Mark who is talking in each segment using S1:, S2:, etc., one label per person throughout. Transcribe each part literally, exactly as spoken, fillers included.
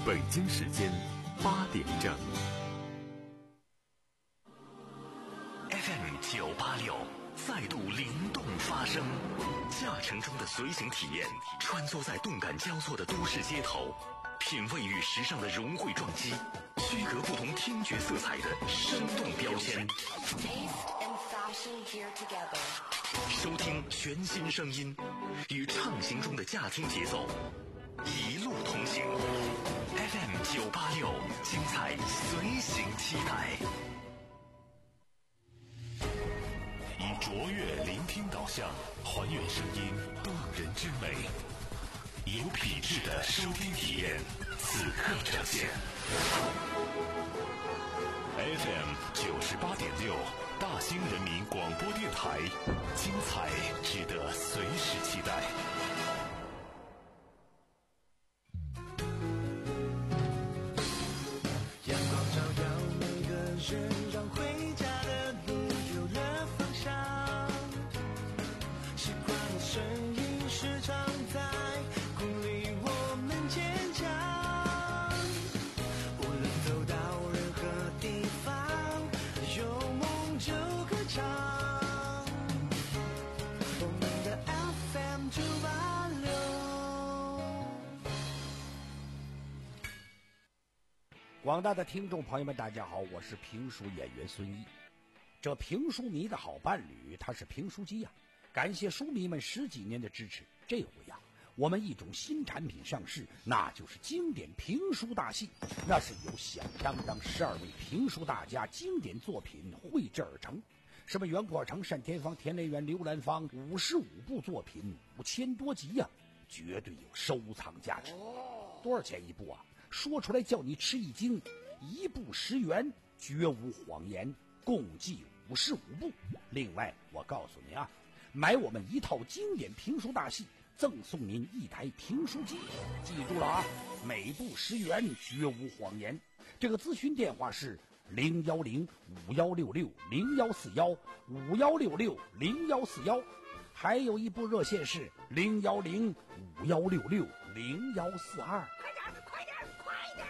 S1: 北京时间八点整。
S2: F M 九八六再度灵动发声，驾乘中的随行体验，穿梭在动感交错的都市街头，品味与时尚的融汇撞击，区隔不同听觉色彩的生动标签。收听全新声音，与畅行中的驾听节奏，一路同行。F M 九八六，精彩随行期待。以卓越聆听导向，还原声音动人之美，有品质的收听体验，此刻呈现。F M 九十八点六，大兴人民广播电台，精彩值得随时期待。
S3: 阳光照耀每个人，让回家的路有了方向。习惯的声音时常在鼓励我们坚强。无论走到任何地方，有梦就歌唱。我们的 F M 九八六。
S4: 广大的听众朋友们，大家好，我是评书演员孙一。这评书迷的好伴侣，他是评书机呀、啊。感谢书迷们十几年的支持。这回呀、啊，我们一种新产品上市，那就是经典评书大戏。那是由响当当十二位评书大家经典作品绘制而成，什么袁阔成、单田芳、田连元、刘兰芳，五十五部作品，五千多集呀、啊，绝对有收藏价值。多少钱一部啊？说出来叫你吃一惊，一部十元，绝无谎言，共计五十五部。另外我告诉你啊，买我们一套经典评书大戏，赠送您一台评书机。记住了啊，每部十元，绝无谎言。这个咨询电话是零幺零五幺六六零幺四幺五幺六六零幺四幺，还有一部热线是零幺零五幺六六零幺四二。
S5: 快点，快点，快点！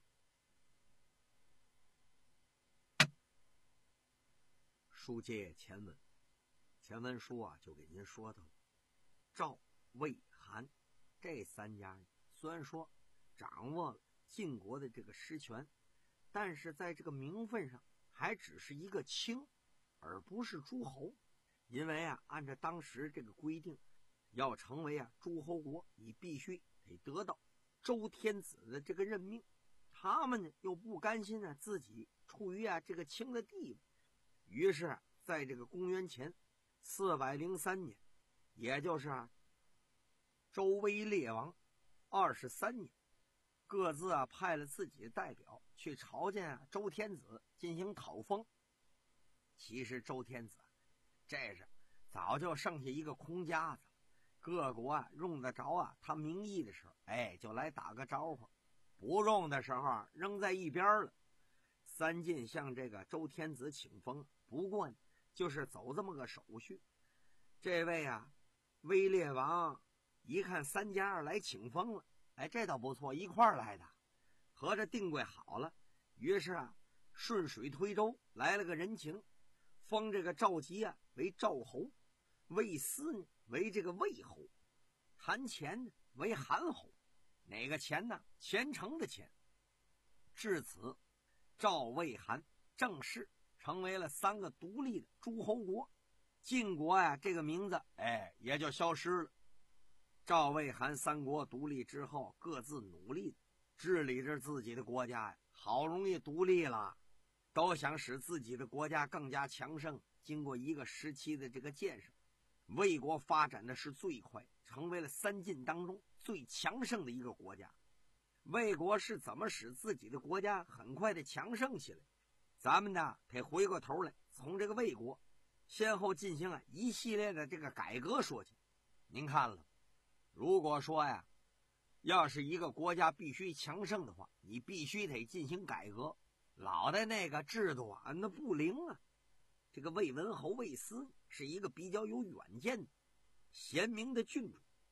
S6: 书接前文，前文书啊就给您说到了赵、魏、韩这三家，虽然说掌握了晋国的这个实权，但是在这个名分上还只是一个卿，而不是诸侯。因为啊，按照当时这个规定，要成为啊诸侯国，你必须得得到周天子的这个任命。他们呢又不甘心啊自己处于啊这个卿的地位，于是、啊、在这个公元前四百零三年，也就是啊周威烈王二十三年，各自啊派了自己的代表去朝见啊周天子进行讨封。其实周天子这是早就剩下一个空架子了，各国啊用得着啊他名义的时候，哎就来打个招呼，不用的时候啊扔在一边了。三晋向这个周天子请封，不过呢就是走这么个手续。这位啊威烈王一看三家来请封了，哎这倒不错，一块儿来的，合着定规好了。于是啊顺水推舟来了个人情，封这个赵吉啊为赵侯，魏斯呢为这个魏侯，韩虔呢为韩侯。哪个虔呢？虔诚的虔。至此赵魏韩正式成为了三个独立的诸侯国，晋国呀、啊、这个名字哎也就消失了。赵魏韩三国独立之后，各自努力治理着自己的国家呀，好容易独立了，都想使自己的国家更加强盛。经过一个时期的这个建设，魏国发展的是最快，成为了三晋当中最强盛的一个国家。魏国是怎么使自己的国家很快的强盛起来？咱们呢得回过头来，从这个魏国先后进行了一系列的这个改革说起。您看了，如果说呀，要是一个国家必须强盛的话，你必须得进行改革。老的那个制度啊，那不灵啊。这个魏文侯魏斯是一个比较有远见的贤明的郡主，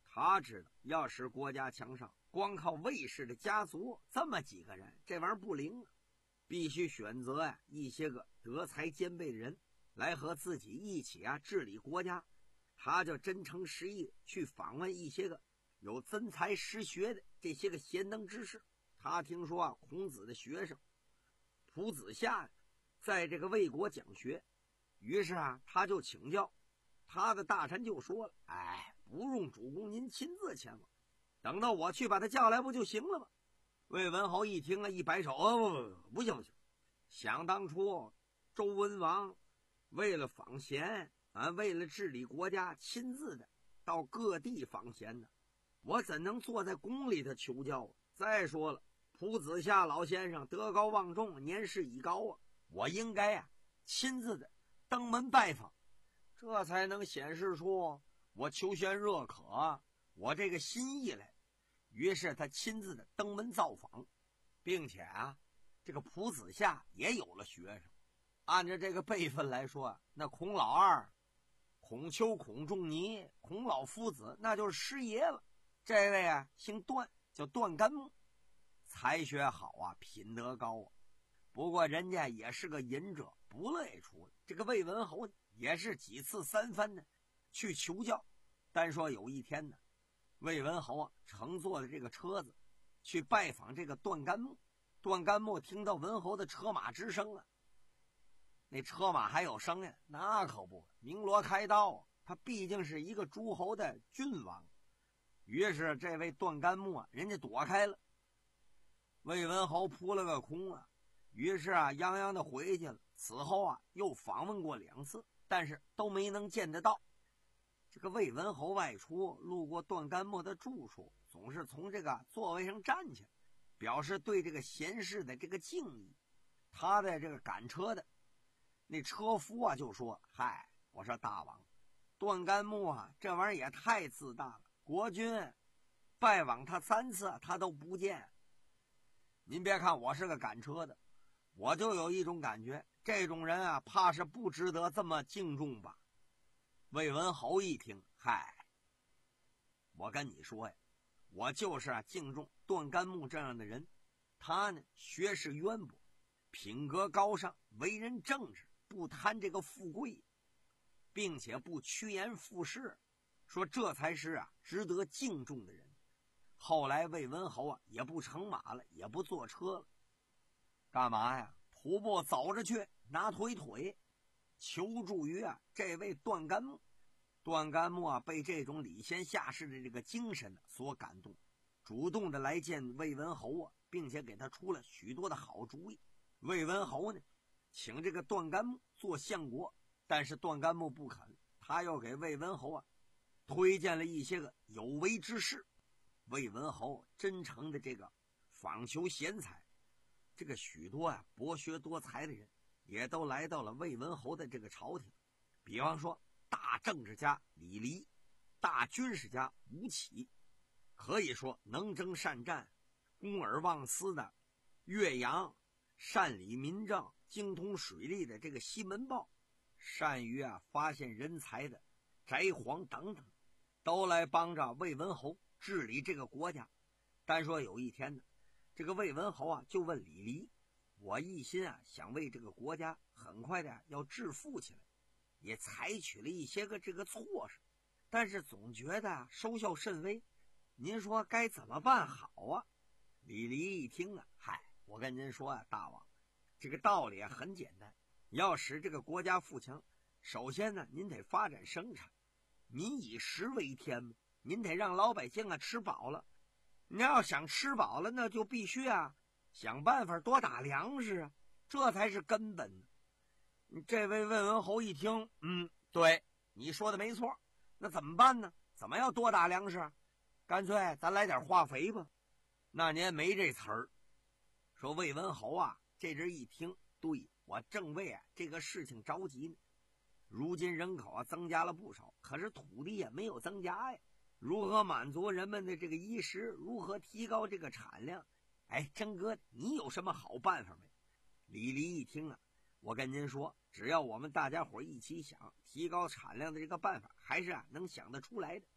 S6: 他知道要使国家强盛，光靠卫氏的家族这么几个人，这玩意儿不灵啊，必须选择呀、啊、一些个德才兼备的人来和自己一起啊治理国家。他就真诚实意去访问一些个有真才实学的这些个贤能之士。他听说啊，孔子的学生卜子夏在这个魏国讲学，于是啊，他就请教。他的大臣就说了：“哎，不用主公您亲自前往，等到我去把他叫来不就行了吗？”魏文侯一听啊，一摆手：“哦，不不不行不行！想当初周文王为了访贤啊，为了治理国家，亲自的到各地访贤呢，我怎能坐在宫里头求教啊？再说了，卜子夏老先生德高望重，年事已高啊，我应该啊亲自的登门拜访。”这才能显示出我求贤若渴，我这个心意来。于是他亲自的登门造访，并且啊，这个卜子夏也有了学生。按照这个辈分来说，那孔老二、孔丘、孔仲尼、孔老夫子，那就是师爷了。这位啊，姓段，叫段干木，才学好啊，品德高啊。不过人家也是个隐者，不乐意出来。这个魏文侯也是几次三番的去求教。单说有一天呢，魏文侯啊乘坐的这个车子去拜访这个段干木。段干木听到文侯的车马之声啊，那车马还有声音，那可不鸣锣开道啊，他毕竟是一个诸侯的郡王。于是这位段干木啊，人家躲开了。魏文侯扑了个空啊，于是啊泱泱的回去了。此后啊又访问过两次，但是都没能见得到。这个魏文侯外出路过段干木的住处，总是从这个座位上站起来，表示对这个贤士的这个敬意。他的这个赶车的那车夫啊就说：“嗨，我说大王，段干木啊这玩意儿也太自大了，国君拜访他三次他都不见。您别看我是个赶车的，我就有一种感觉，这种人啊怕是不值得这么敬重吧。”魏文侯一听，嗨，我跟你说呀，我就是啊敬重段干木这样的人。他呢学识渊博，品格高尚，为人正直，不贪这个富贵，并且不趋炎附势，说这才是啊值得敬重的人。后来魏文侯啊也不乘马了，也不坐车了，干嘛呀？徒步走着去，拿腿腿求助于啊这位段干木。段干木啊被这种礼贤下士的这个精神呢所感动，主动的来见魏文侯啊，并且给他出了许多的好主意。魏文侯呢请这个段干木做相国，但是段干木不肯，他又给魏文侯啊推荐了一些个有为之士。魏文侯真诚的这个访求贤才，这个许多啊博学多才的人也都来到了魏文侯的这个朝廷。比方说大政治家李黎，大军事家吴起，可以说能征善战、公而忘私的岳阳，善理民政、精通水利的这个西门豹，善于啊发现人才的翟璜等等，都来帮着魏文侯治理这个国家。单说有一天呢，这个魏文侯啊就问李黎：“我一心啊想为这个国家很快的要致富起来，也采取了一些个这个措施，但是总觉得啊收效甚微，您说该怎么办好啊？”李黎一听啊，嗨，我跟您说啊，大王，这个道理啊很简单，要使这个国家富强，首先呢您得发展生产，民以食为天嘛，您得让老百姓啊吃饱了。你要想吃饱了，那就必须啊想办法多打粮食啊，这才是根本呢。这位魏文侯一听，嗯，对，你说的没错，那怎么办呢？怎么要多打粮食？干脆咱来点化肥吧。那年没这词儿。说魏文侯啊这阵一听，对，我正为啊这个事情着急呢。如今人口啊增加了不少，可是土地也没有增加呀，如何满足人们的这个衣食，如何提高这个产量？哎，真哥，你有什么好办法没？李黎一听啊，我跟您说，只要我们大家伙一起想，提高产量的这个办法还是啊能想得出来的。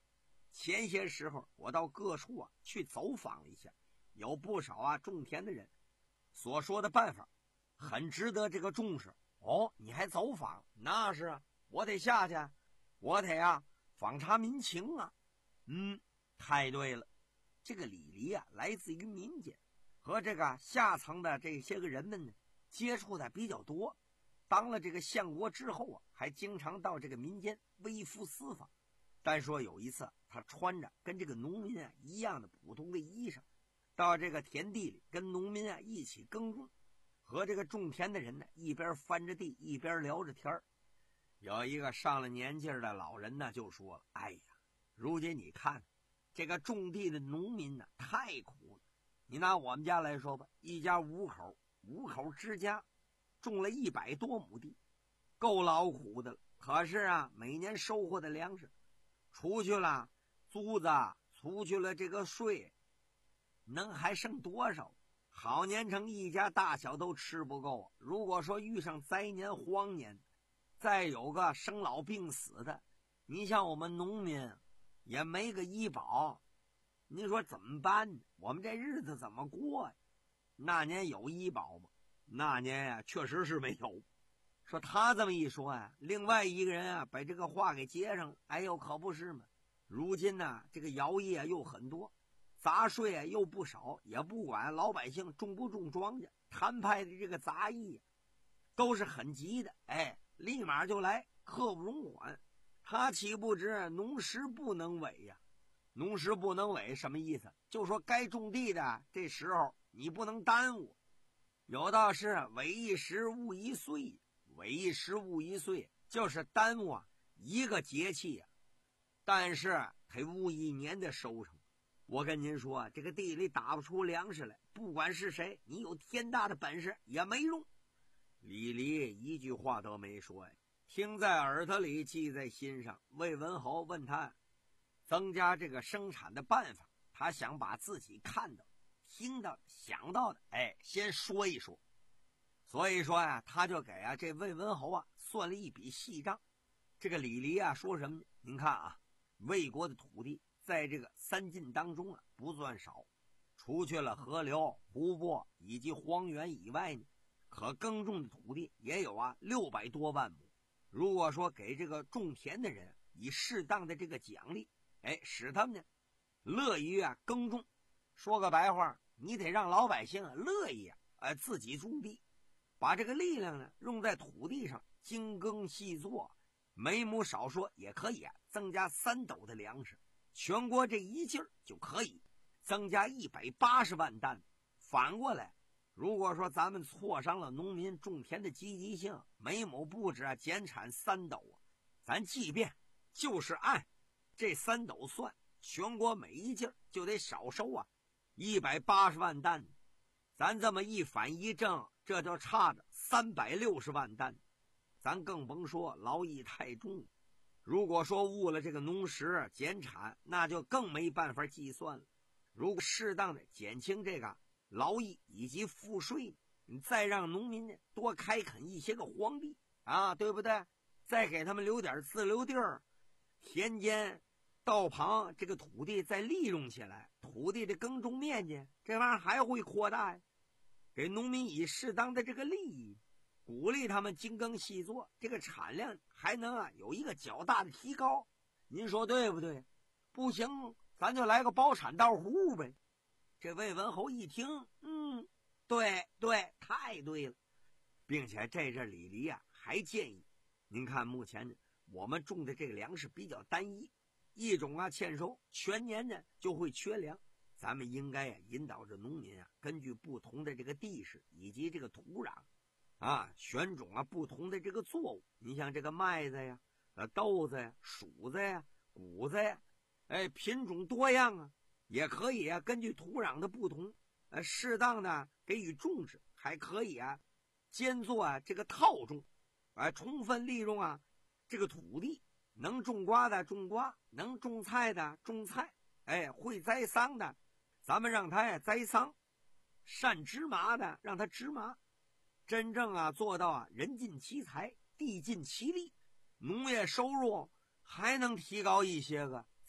S6: 前些时候我到各处啊去走访了一下，有不少啊种田的人所说的办法很值得这个重视。哦，你还走访？那是啊，我得下去，我得啊访查民情啊。嗯，太对了，这个李黎啊来自于民间，和这个下层的这些个人们呢接触的比较多。当了这个相国之后啊，还经常到这个民间微服私访。但说有一次，他穿着跟这个农民啊一样的普通的衣裳，到这个田地里跟农民啊一起耕种，和这个种田的人呢一边翻着地一边聊着天儿。有一个上了年纪的老人呢就说了：“哎呀，如今你看这个种地的农民呢太苦了。你拿我们家来说吧，一家五口，五口之家，种了一百多亩地，够劳苦的了。可是啊，每年收获的粮食，出去了租子，出去了这个税，能还剩多少？好年成一家大小都吃不够啊。如果说遇上灾年荒年，再有个生老病死的，你像我们农民也没个医保，你说怎么办呢？我们这日子怎么过呀？那年有医保吗？那年呀、啊，确实是没有。说他这么一说呀、啊，另外一个人啊把这个话给接上了。哎呦，可不是嘛！如今呢、啊，这个徭役啊又很多，杂税啊又不少，也不管老百姓种不种庄稼，摊派的这个杂役、啊、都是很急的。哎，立马就来，刻不容缓。他岂不知农时不能违呀、啊？农时不能违什么意思？就说该种地的这时候你不能耽误。有道是违一时误一岁，违一时误一岁，就是耽误啊一个节气啊，但是得误一年的收成。我跟您说，这个地里打不出粮食来，不管是谁，你有天大的本事也没用。李黎一句话都没说呀，听在耳朵里，记在心上。魏文侯问他增加这个生产的办法，他想把自己看到、听到、想到的，哎，先说一说。所以说呀、啊，他就给啊这魏文侯啊算了一笔细账。这个李黎啊说什么呢？您看啊，魏国的土地在这个三晋当中啊不算少，除去了河流、湖泊以及荒原以外呢，可耕种的土地也有啊六百多万亩。如果说给这个种田的人以适当的这个奖励，哎，使他们呢乐于啊耕种。说个白话，你得让老百姓啊乐意啊，呃自己种地，把这个力量呢用在土地上，精耕细作，每亩少说也可以啊增加三斗的粮食。全国这一劲儿就可以增加一百八十万担。反过来，如果说咱们挫伤了农民种田的积极性，每亩不止啊减产三斗啊，咱即便就是按这三斗算，全国每一劲儿就得少收啊一百八十万担。咱这么一反一正，这就差着三百六十万担。咱更甭说劳役太重，如果说误了这个农时减产，那就更没办法计算了。如果适当的减轻这个劳役以及赋税，你再让农民呢多开垦一些个荒地啊，对不对？再给他们留点自留地儿，田间道旁这个土地再利用起来，土地的耕种面积这玩意儿还会扩大呀。给农民以适当的这个利益，鼓励他们精耕细作，这个产量还能啊有一个较大的提高。您说对不对？不行，咱就来个包产到户呗。这魏文侯一听，嗯，对对，太对了。并且这阵李黎啊还建议，您看目前呢我们种的这个粮食比较单一，一种啊欠收，全年呢就会缺粮。咱们应该啊引导着农民啊，根据不同的这个地势以及这个土壤啊，选种啊不同的这个作物。你像这个麦子呀、呃豆子呀、黍子呀、谷子呀，哎，品种多样啊，也可以啊根据土壤的不同，呃适当的给予种植，还可以啊兼做啊这个套种，啊、呃、充分利用啊这个土地，能种瓜的种瓜，能种菜的种菜，哎，会栽桑的咱们让他呀栽桑，善织麻的让他织麻，真正啊做到啊人尽其才，地尽其力，农业收入还能提高一些个，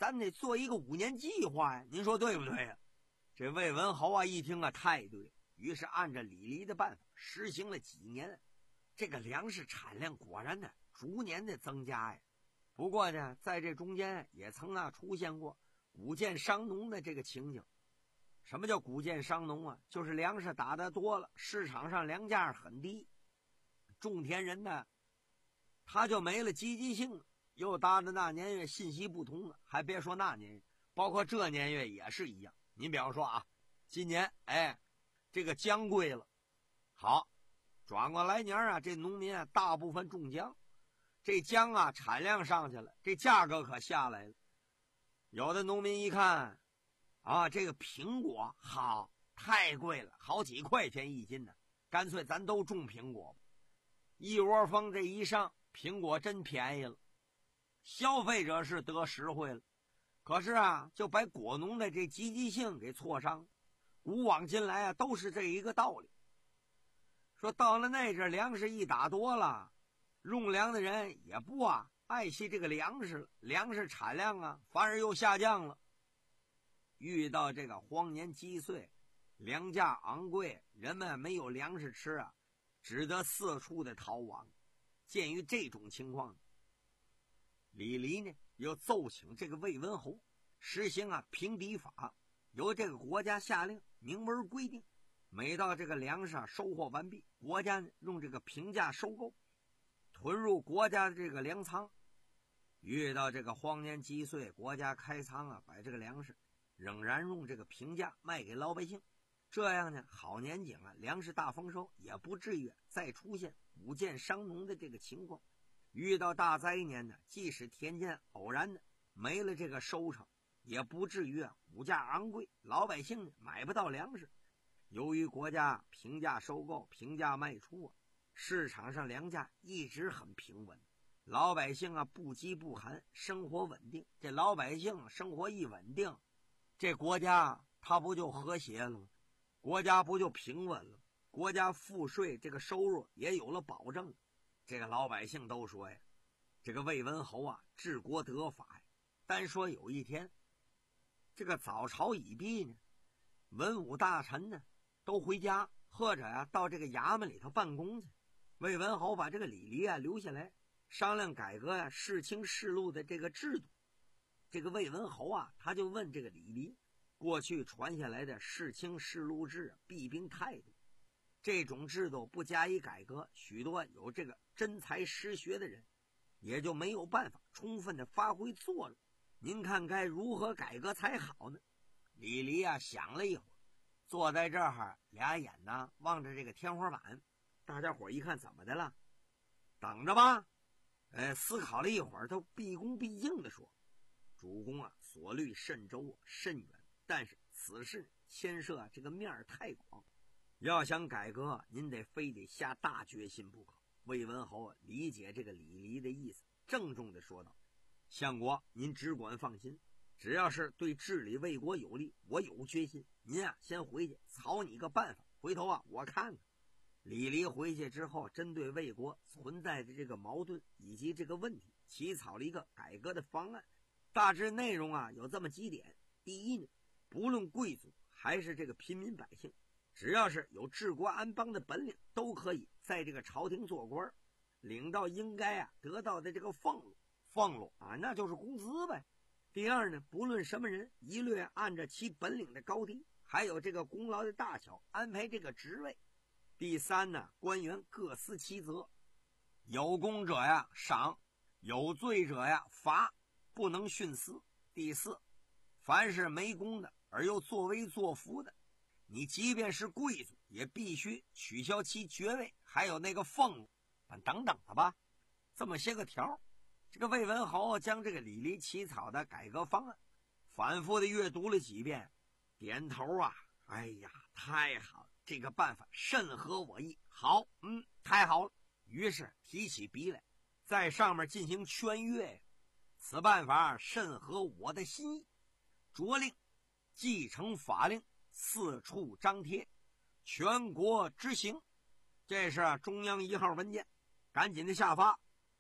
S6: 咱得做一个五年计划呀，您说对不对呀？这魏文侯啊一听啊，太对了，于是按照李黎的办法实行了几年，这个粮食产量果然呢逐年的增加呀。不过呢，在这中间也曾啊出现过谷贱伤农的这个情景。什么叫谷贱伤农啊？就是粮食打得多了，市场上粮价很低，种田人呢他就没了积极性了。又搭的那年月信息不同了，还别说那年月，包括这年月也是一样。您比方说啊，今年哎这个姜贵了，好，转过来年啊，这农民啊大部分种姜，这姜啊产量上去了，这价格可下来了。有的农民一看啊，这个苹果好太贵了，好几块钱一斤呢，干脆咱都种苹果吧。一窝蜂这一上，苹果真便宜了，消费者是得实惠了，可是啊就把果农的这积极性给挫伤。古往今来啊都是这一个道理，说到了那阵粮食一打多了，用粮的人也不啊爱惜这个粮食了，粮食产量啊反而又下降了。遇到这个荒年积岁，粮价昂贵，人们没有粮食吃啊，只得四处的逃亡。鉴于这种情况，李黎呢又奏请这个魏文侯实行啊平敌法，由这个国家下令明文规定，每到这个粮食啊收获完毕，国家呢用这个平价收购，囤入国家的这个粮仓。遇到这个荒年积岁，国家开仓啊，把这个粮食仍然用这个平价卖给老百姓，这样呢好年景啊，粮食大丰收，也不至于再出现谷贱伤农的这个情况。遇到大灾年呢，即使田间偶然的没了这个收成，也不至于啊物价昂贵，老百姓呢买不到粮食。由于国家平价收购、平价卖出啊，市场上粮价一直很平稳，老百姓啊不饥不寒，生活稳定。这老百姓生活一稳定，这国家它不就和谐了吗？国家不就平稳了？国家赋税这个收入也有了保证。这个老百姓都说呀，这个魏文侯啊治国得法呀。单说有一天，这个早朝已毕呢，文武大臣呢都回家，或者啊到这个衙门里头办公去。魏文侯把这个李黎啊留下来商量改革呀、啊、世卿世禄的这个制度。这个魏文侯啊他就问这个李黎，过去传下来的世卿世禄制弊病太多，这种制度不加以改革，许多有这个真才实学的人也就没有办法充分的发挥作用，您看该如何改革才好呢？李黎啊想了一会儿，坐在这儿，俩眼呢望着这个天花板。大家伙一看，怎么的了？等着吧。呃，思考了一会儿，他毕恭毕敬的说：“主公啊，所虑甚周甚远，但是此事牵涉啊这个面儿太广，要想改革，您得非得下大决心不可。”魏文侯啊理解这个李黎的意思，郑重的说道：“相国，您只管放心，只要是对治理魏国有利，我有决心。您啊先回去草拟个办法，回头啊我看看。”李黎回去之后，针对魏国存在的这个矛盾以及这个问题，起草了一个改革的方案。大致内容啊有这么几点：第一呢，不论贵族还是这个平民百姓，只要是有治国安邦的本领，都可以在这个朝廷做官，领到应该啊得到的这个俸禄。俸禄啊，那就是工资呗。第二呢，不论什么人，一律按照其本领的高低，还有这个功劳的大小，安排这个职位。第三呢，官员各司其责，有功者呀赏，有罪者呀罚，不能徇私。第四，凡是没功的而又作威作福的，你即便是贵族，也必须取消其爵位，还有那个俸禄，等等的吧。这么些个条，这个魏文侯将这个李黎起草的改革方案反复的阅读了几遍，点头啊，哎呀，太好了，这个办法甚合我意，好，嗯，太好了。于是提起笔来，在上面进行圈阅，此办法甚合我的心意，着令继承法令，四处张贴，全国执行。这是中央一号文件，赶紧的下发。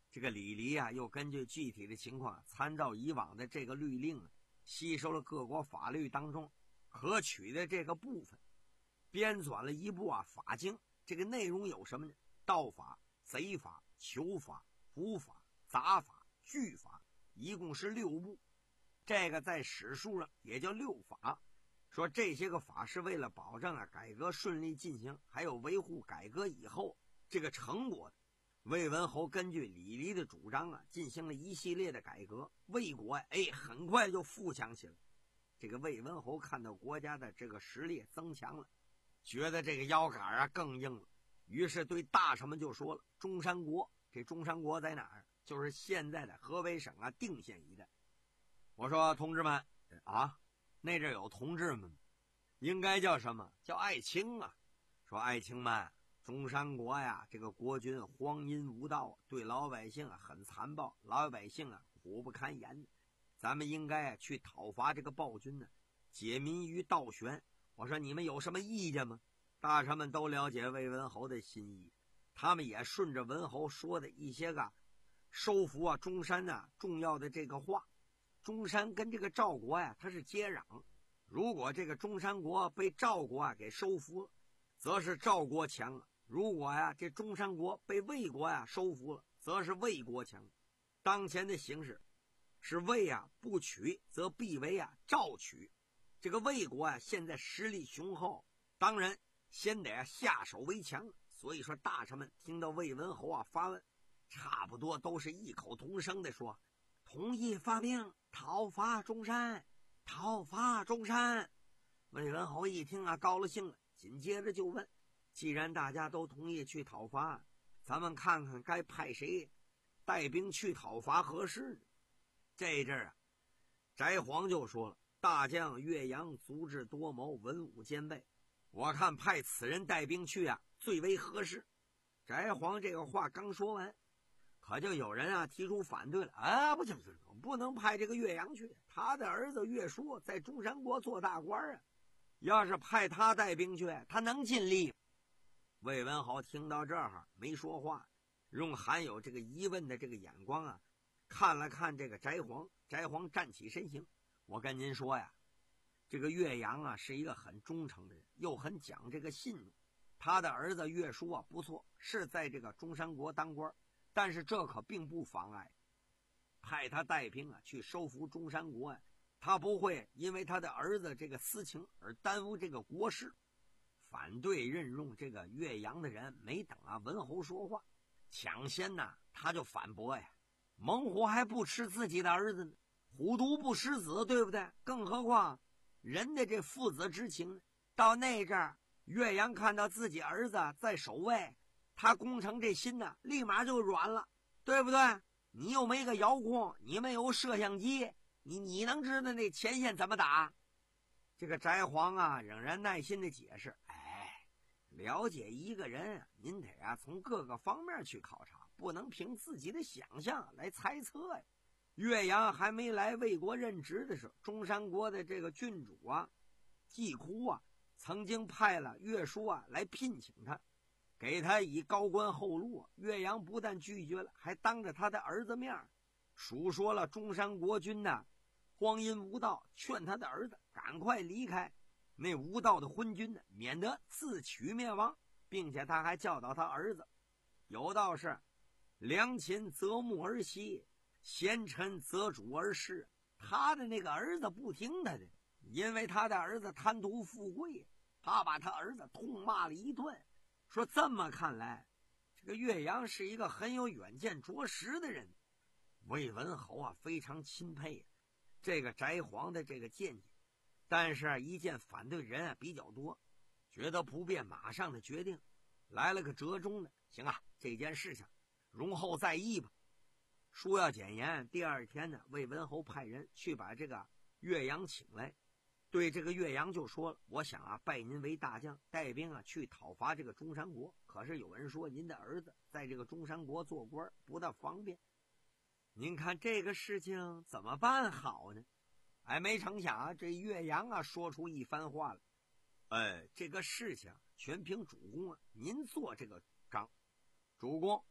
S6: 这个李黎啊，又根据具体的情况，参照以往的这个律令啊，吸收了各国法律当中可取的这个部分，编纂了一部啊法经。这个内容有什么呢？盗法、贼法、囚法、捕法、杂法、拒法，一共是六部。这个在史书上也叫六法。说这些个法是为了保证啊改革顺利进行，还有维护改革以后这个成果的。魏文侯根据李黎的主张啊，进行了一系列的改革，魏国哎很快就富强起来。这个魏文侯看到国家的这个实力增强了，觉得这个腰杆啊更硬了，于是对大臣们就说了：中山国，这中山国在哪儿？就是现在的河北省啊定县一带。我说同志们啊，那阵有同志们，应该叫什么？叫爱卿啊。说爱卿们，中山国呀，这个国君荒淫无道，对老百姓啊很残暴，老百姓啊苦不堪言。咱们应该啊去讨伐这个暴君呢，解民于倒悬。我说你们有什么意见吗？大臣们都了解魏文侯的心意，他们也顺着文侯说的一些个收服啊中山啊重要的这个话。中山跟这个赵国呀，它是接壤。如果这个中山国被赵国啊给收服了，则是赵国强了；如果呀这中山国被魏国呀收服了，则是魏国强。当前的形势是魏啊不取，则必为啊赵取。这个魏国啊现在实力雄厚，当然先得啊下手为强。所以说大臣们听到魏文侯啊发问，差不多都是异口同声的说：同意发兵讨伐中山，讨伐中山。魏文侯一听啊高了兴了，紧接着就问：既然大家都同意去讨伐，咱们看看该派谁带兵去讨伐合适呢？这阵儿啊，翟璜就说了：大将岳阳足智多谋，文武兼备，我看派此人带兵去啊最为合适。翟璜这个话刚说完，可就有人啊提出反对了：啊，不行不行，不能派这个岳阳去，他的儿子岳叔在中山国做大官啊，要是派他带兵去，他能尽力。魏文侯听到这儿没说话，用含有这个疑问的这个眼光啊看了看这个翟璜。翟璜站起身形：我跟您说呀，这个岳阳啊是一个很忠诚的人，又很讲这个信用。他的儿子岳叔啊不错，是在这个中山国当官，但是这可并不妨碍派他带兵啊去收服中山国呀、啊。他不会因为他的儿子这个私情而耽误这个国事。反对任用这个岳阳的人没等啊文侯说话，抢先呐他就反驳呀：猛虎还不吃自己的儿子呢，虎毒不食子，对不对？更何况人的这父子之情，到那阵儿岳阳看到自己儿子在守卫，他攻城这心呢立马就软了，对不对？你又没个遥控，你没有摄像机，你你能知道那前线怎么打？这个翟璜啊仍然耐心的解释：哎，了解一个人，您得啊从各个方面去考察，不能凭自己的想象来猜测呀。岳阳还没来魏国任职的时候，中山国的这个郡主啊季哭啊曾经派了岳叔啊来聘请他，给他以高官厚禄。岳阳不但拒绝了，还当着他的儿子面数说了中山国君呐荒淫无道，劝他的儿子赶快离开那无道的昏君呢，免得自取灭亡，并且他还教导他儿子有道是：良禽择木而栖，贤臣择主而事。他的那个儿子不听他的，因为他的儿子贪图富贵，他把他儿子痛骂了一顿。说这么看来，这个岳阳是一个很有远见卓识的人。魏文侯啊非常钦佩这个翟璜的这个见解，但是一见反对人啊比较多，觉得不便马上的决定，来了个折中的：行啊，这件事情容后再议吧。书要简言，第二天呢，魏文侯派人去把这个岳阳请来，对这个岳阳就说了：我想啊拜您为大将，带兵啊去讨伐这个中山国，可是有人说您的儿子在这个中山国做官不大方便，您看这个事情怎么办好呢？哎，没成想啊这岳阳啊说出一番话了：哎，这个事情全凭主公啊您做这个章。主公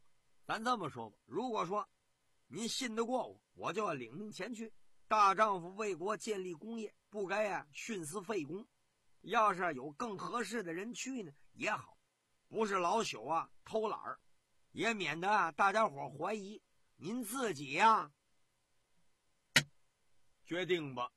S6: 咱这么说吧，如果说您信得过我，我就要领命前去。大丈夫为国建立功业，不该啊徇私废公。要是有更合适的人去呢也好，不是老朽啊偷懒儿，也免得啊大家伙怀疑。您自己呀、啊、决定吧。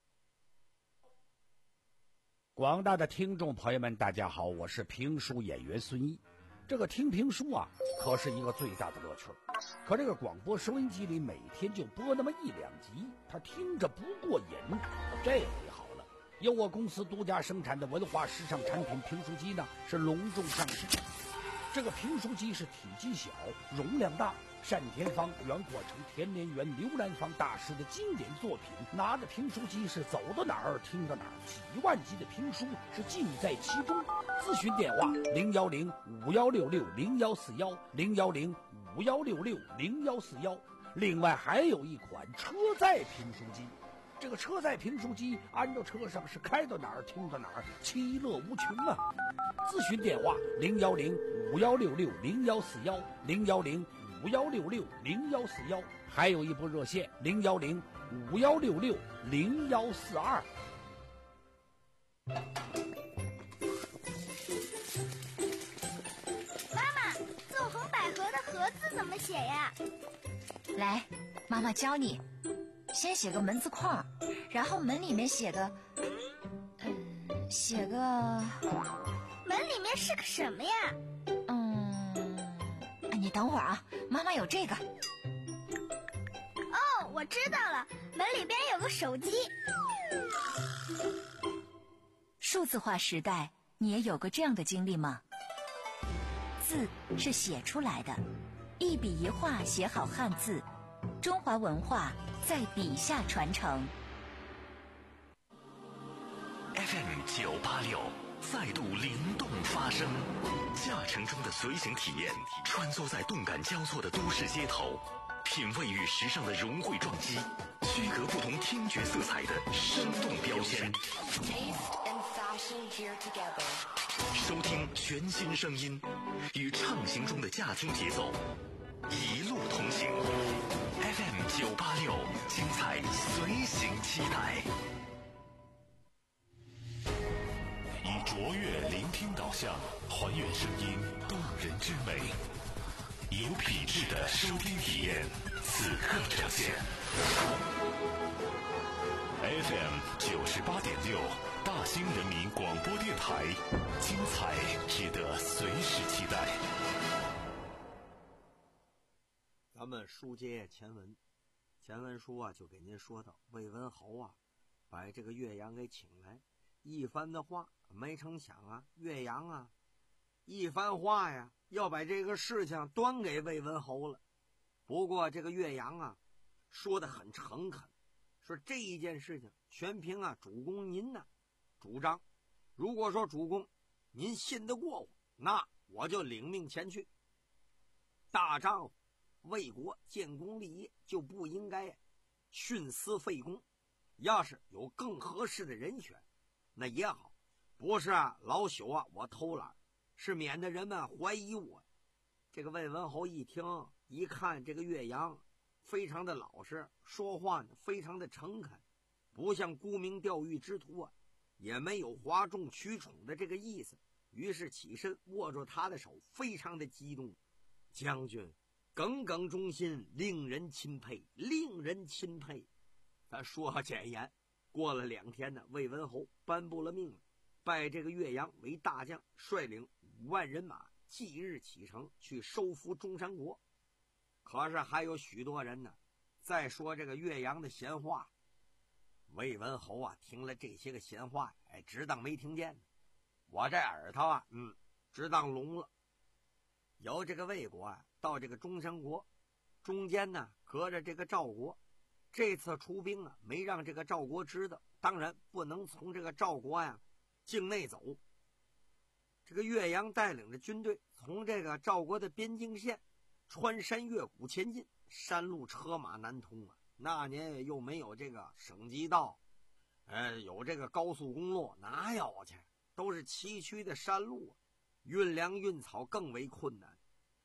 S4: 广大的听众朋友们大家好，我是评书演员孙一。这个听评书啊可是一个最大的乐趣，可这个广播收音机里每天就播那么一两集，他听着不过瘾。这回好了，由我公司独家生产的文化时尚产品评书机呢是隆重上市。这个评书机是体积小，容量大，单田芳、袁阔成、田连元、刘兰芳大师的经典作品，拿着评书机是走到哪儿听到哪儿，几万集的评书是尽在其中。咨询电话零幺零五幺六六零幺四幺零幺零五幺六六零幺四幺。另外还有一款车载评书机，这个车载评书机安到车上是开到哪儿听到哪儿，其乐无穷啊！咨询电话零幺零五幺六六零幺四幺零幺零五幺六六零幺四幺，还有一部热线零幺零五幺六六零幺四二。
S5: 妈妈，做红百合的盒子怎么写呀？
S7: 来，妈妈教你。先写个门字框，然后门里面写个，嗯，写个。
S5: 门里面是个什么呀？
S7: 嗯，你等会儿啊，妈妈有这个。
S5: 哦，我知道了，门里边有个手机。
S7: 数字化时代，你也有过这样的经历吗？字是写出来的，一笔一画写好汉字，中华文化在笔下传承。
S2: F M 九八六再度灵动发声，驾乘中的随行体验，穿梭在动感交错的都市街头，品味与时尚的融汇撞击，区隔不同听觉色彩的生动标签。收听全新声音，与畅行中的驾听节奏，一路同行。F M 九八六，精彩随行期待。
S1: 以卓越聆听导向，还原声音动人之美，有品质的收听体验，此刻呈现。F M 九十八点六，大兴人民广播电台，精彩值得随时期待。
S6: 咱们书接前文，前文书啊就给您说到，魏文侯啊把这个岳阳给请来，一番的话。 没成想啊，岳阳啊，一番话呀，要把这个事情端给魏文侯了。不过这个岳阳啊，说得很诚恳，说这一件事情全凭啊主公您呢主张。如果说主公您信得过我，那我就领命前去。大丈夫为国建功立业，就不应该徇私废公。要是有更合适的人选，那也好。 不是啊，老朽啊，我偷懒，是免得人们怀疑我。这个魏文侯一听，一看这个岳阳非常的老实，说话呢非常的诚恳，不像沽名钓誉之徒啊，也没有哗众取宠的这个意思。于是起身握住他的手，非常的激动。将军耿耿忠心，令人钦佩，令人钦佩。咱说简言，过了两天呢，魏文侯颁布了命令。 拜这个岳阳为大将，率领五万人马，即日启程去收复中山国。可是还有许多人呢，在说这个岳阳的闲话。魏文侯啊，听了这些个闲话，哎，只当没听见。我这耳朵啊，嗯，只当聋了。由这个魏国啊，到这个中山国，中间呢隔着这个赵国。这次出兵啊，没让这个赵国知道，当然不能从这个赵国呀。 境内走，这个岳阳带领着军队从这个赵国的边境线穿山越谷前进，山路车马难通啊。那年又没有这个省级道，呃，有这个高速公路，哪有去？都是崎岖的山路啊，运粮运草更为困难。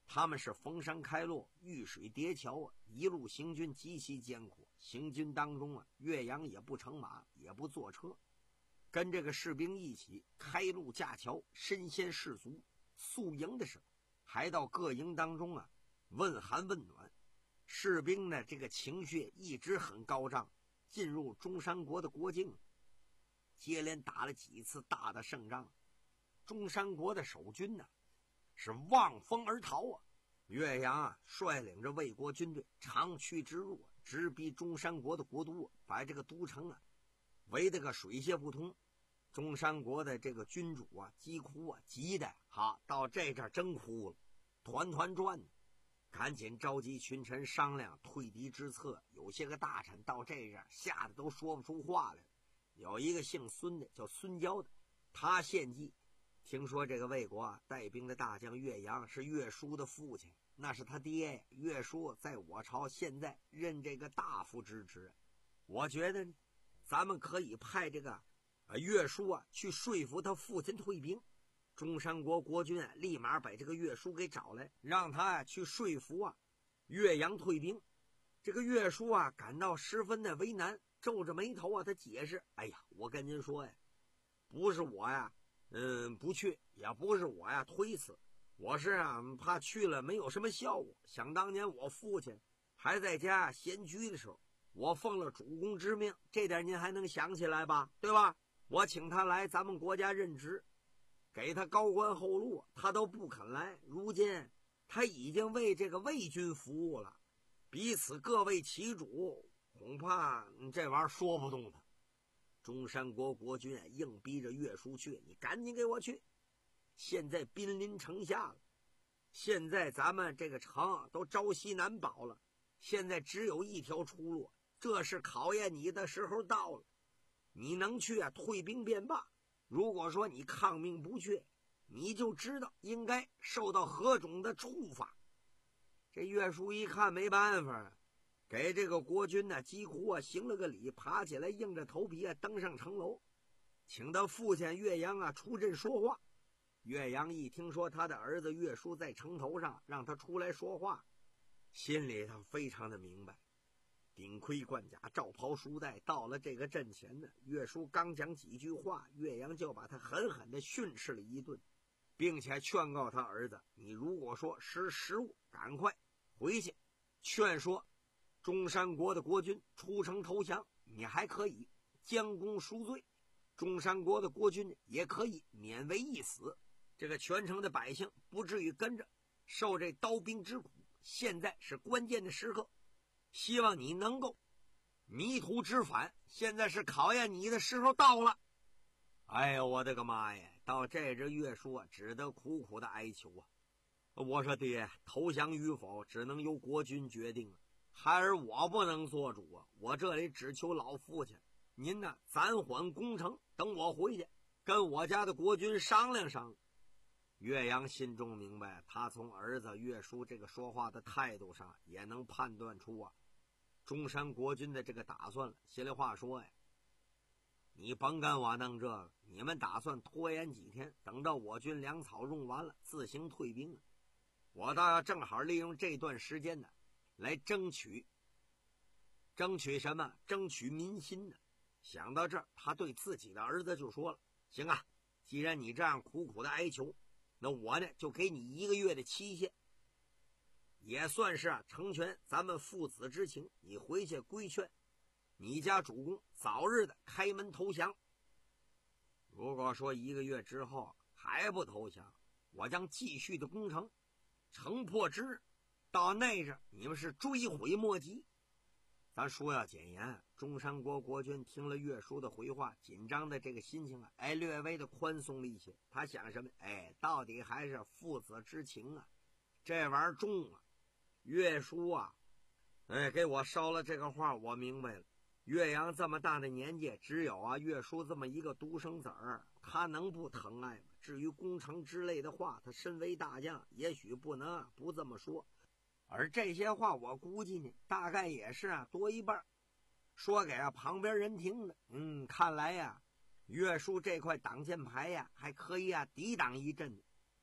S6: 他们是逢山开路，遇水叠桥啊，一路行军极其艰苦。行军当中啊，岳阳也不乘马，也不坐车，跟这个士兵一起开路架桥，身先士卒。宿营的时候，还到各营当中啊问寒问暖。士兵呢，这个情绪一直很高涨。进入中山国的国境，接连打了几次大的胜仗，中山国的守军呢是望风而逃啊。岳阳啊率领着魏国军队长驱直入，直逼中山国的国都，把这个都城啊围得个水泄不通。中山国的这个君主啊急哭啊，急的哈到这这真哭了，团团转，赶紧召集群臣商量退敌之策。有些个大臣到这这吓得都说不出话来了。有一个姓孙的叫孙交的，他献计，听说这个魏国啊带兵的大将岳阳是岳书的父亲，那是他爹。岳书在我朝现在任这个大夫之职，我觉得呢，咱们可以派这个啊岳书啊去说服他父亲退兵。中山国国君啊立马把这个岳书给找来，让他啊去说服啊岳阳退兵。这个岳书啊感到十分的为难，皱着眉头啊他解释：哎呀，我跟您说呀，不是我呀嗯不去，也不是我呀推辞，我是啊怕去了没有什么效果。想当年我父亲还在家闲居的时候，我奉了主公之命，这点您还能想起来吧，对吧？我请他来咱们国家任职，给他高官厚禄，他都不肯来。如今他已经为这个魏军服务了，彼此各为其主，恐怕这玩意儿说不动他。中山国国君硬逼着岳书去，你赶紧给我去。现在兵临城下了，现在咱们这个城都朝夕难保了，现在只有一条出路，这是考验你的时候到了。你能去啊，退兵便罢。如果说你抗命不去，你就知道应该受到何种的处罚。这岳书一看没办法，给这个国君呢几乎啊行了个礼，爬起来硬着头皮啊登上城楼，请他父亲岳阳啊出阵说话。岳阳一听说他的儿子岳书在城头上，让他出来说话，心里他非常的明白。顶盔贯甲，罩袍束带，到了这个阵前呢，岳书刚讲几句话，岳阳就把他狠狠地训斥了一顿，并且劝告他儿子：你如果说识时务，赶快回去劝说中山国的国君出城投降，你还可以将功赎罪，中山国的国君也可以免为一死，这个全城的百姓不至于跟着受这刀兵之苦。现在是关键的时刻，希望你能够迷途知返，现在是考验你的时候到了。哎呦我的个妈呀，到这只岳书啊只得苦苦的哀求啊。我说爹，投降与否只能由国君决定啊，孩儿我不能做主啊，我这里只求老父亲您呢暂缓攻城，等我回去跟我家的国君商量商量。岳阳心中明白，他从儿子岳书这个说话的态度上也能判断出啊中山国君的这个打算了。心里话说呀，你甭跟我弄这个，你们打算拖延几天，等到我军粮草用完了自行退兵啊，我倒要正好利用这段时间呢来争取争取什么？争取民心呢。想到这儿，他对自己的儿子就说了：行啊，既然你这样苦苦的哀求，那我呢就给你一个月的期限，也算是啊成全咱们父子之情。你回去规劝你家主公早日的开门投降。如果说一个月之后还不投降，我将继续的攻城，城破之日，到那阵你们是追悔莫及。咱说要简言，中山国国君听了岳书的回话，紧张的这个心情啊，哎，略微的宽松了一些。他想什么？哎，到底还是父子之情啊，这玩意儿重啊。岳书啊，哎，给我捎了这个话，我明白了。岳阳这么大的年纪，只有啊岳书这么一个独生子儿，他能不疼爱吗？至于攻城之类的话，他身为大将，也许不能啊不这么说。而这些话我估计呢，大概也是啊多一半说给啊旁边人听的。嗯，看来呀、啊，岳书这块挡箭牌呀、啊、还可以啊抵挡一阵。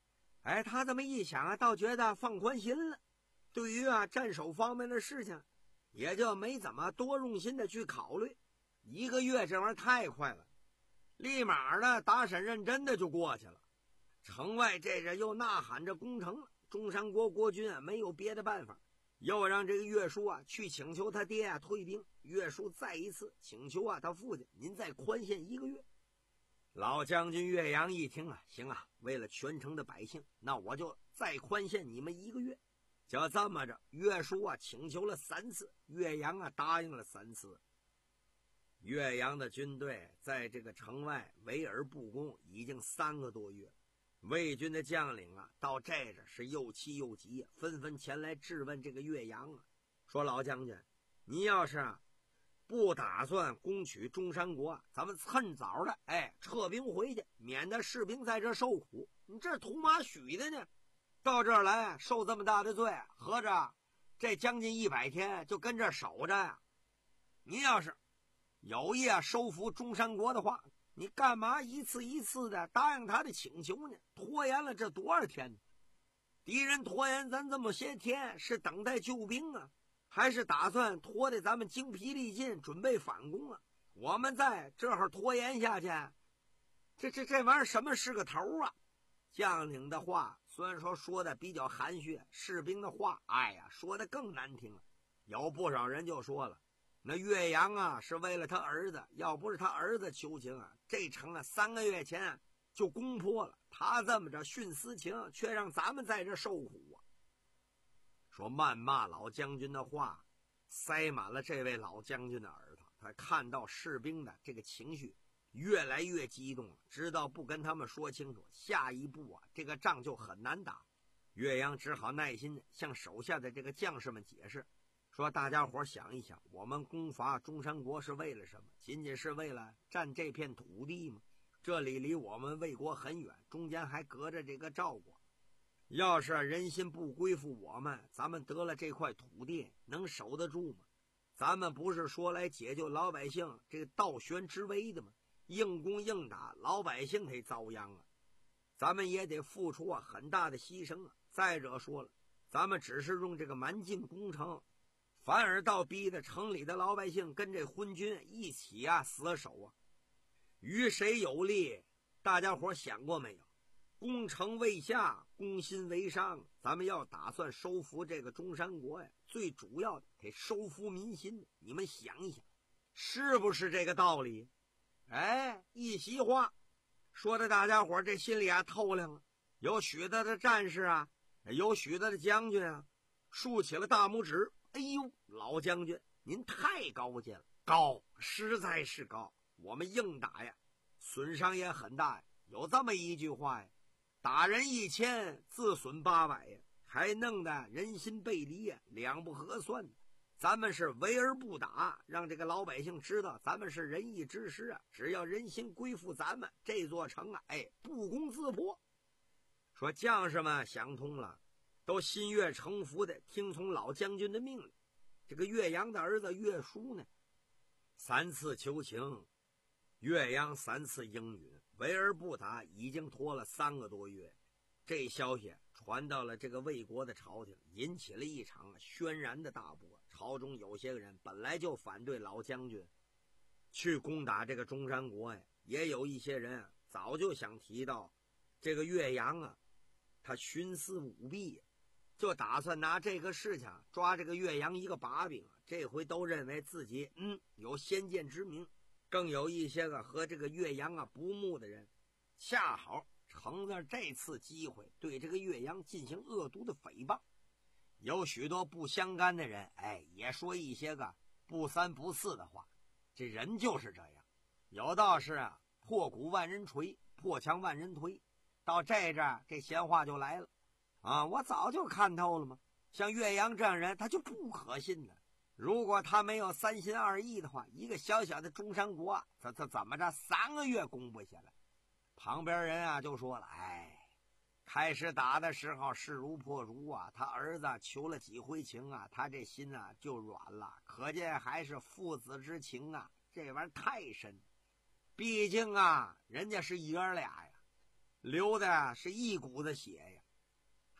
S6: 哎，他这么一想啊，倒觉得放宽心了。对于啊战守方面的事情，也就没怎么多用心的去考虑。一个月这玩意儿太快了，立马的打审认真的就过去了。城外这人又呐喊着攻城了，中山国国君啊没有别的办法，又让这个岳叔啊去请求他爹啊退兵。岳叔再一次请求啊他父亲，您再宽限一个月。老将军岳阳一听啊，行啊，为了全城的百姓，那我就再宽限你们一个月。就这么着，岳叔啊请求了三次，岳阳啊答应了三次。岳阳的军队在这个城外围而不攻已经三个多月，魏军的将领啊到这着是又气又急啊，纷纷前来质问这个岳阳啊，说老将军，你要是啊不打算攻取中山国，咱们趁早的哎撤兵回去，免得士兵在这受苦。你这图马许的呢？到这儿来受这么大的罪，合着这将近一百天就跟这守着呀。你要是有意啊收复中山国的话，你干嘛一次一次的答应他的请求呢？拖延了这多少天呢？敌人拖延咱这么些天，是等待救兵啊，还是打算拖得咱们精疲力尽，准备反攻啊？我们在这儿拖延下去，这这这玩意儿什么是个头啊？将领的话虽然说说的比较含蓄，士兵的话哎呀说的更难听了。有不少人就说了，那岳阳啊是为了他儿子，要不是他儿子求情啊，这城啊三个月前就攻破了，他这么着徇私情，却让咱们在这受苦啊。说谩骂老将军的话塞满了这位老将军的耳朵，他看到士兵的这个情绪越来越激动了，知道不跟他们说清楚，下一步啊这个仗就很难打。岳阳只好耐心向手下的这个将士们解释，说大家伙想一想，我们攻伐中山国是为了什么？仅仅是为了占这片土地吗？这里离我们魏国很远，中间还隔着这个赵国，要是人心不归附我们，咱们得了这块土地能守得住吗？咱们不是说来解救老百姓这个倒悬之危的吗？硬攻硬打，老百姓得遭殃啊，咱们也得付出啊很大的牺牲啊。再者说了，咱们只是用这个蛮劲攻城，反而倒逼得城里的老百姓跟这昏君一起啊死守啊，于谁有利？大家伙想过没有？攻城为下，攻心为上，咱们要打算收复这个中山国呀，最主要的得收服民心。你们想一想，是不是这个道理？哎，一席话说的大家伙这心里啊透亮了。有许多的战士啊，有许多的将军啊竖起了大拇指，哎呦，老将军您太高见了，高，实在是高，我们硬打呀损伤也很大呀。有这么一句话呀，打人一千自损八百呀，还弄得人心背离呀，两不合算。咱们是围而不打，让这个老百姓知道咱们是仁义之师啊！只要人心归附咱们，这座城啊，哎，不攻自破。说将士们想通了，都心悦诚服的听从老将军的命令。这个岳阳的儿子岳叔呢，三次求情，岳阳三次应允，围而不打，已经拖了三个多月。这消息传到了这个魏国的朝廷，引起了一场轩然的大波。朝中有些人本来就反对老将军去攻打这个中山国呀，也有一些人啊早就想提到这个岳阳啊，他徇私舞弊，就打算拿这个事情抓这个岳阳一个把柄。这回都认为自己嗯有先见之明，更有一些个和这个岳阳啊不睦的人，恰好乘着这次机会对这个岳阳进行恶毒的诽谤。有许多不相干的人，哎，也说一些个不三不四的话。这人就是这样，有道是啊，破鼓万人锤，破墙万人推。到这这这闲话就来了啊！我早就看透了嘛，像岳阳这样人，他就不可信的。如果他没有三心二意的话，一个小小的中山国，他他怎么着三个月攻不下来？旁边人啊就说了，哎，开始打的时候势如破竹啊，他儿子求了几回情啊，他这心啊就软了，可见还是父子之情啊，这玩意儿太深。毕竟啊，人家是爷俩呀，流的是一股子血呀。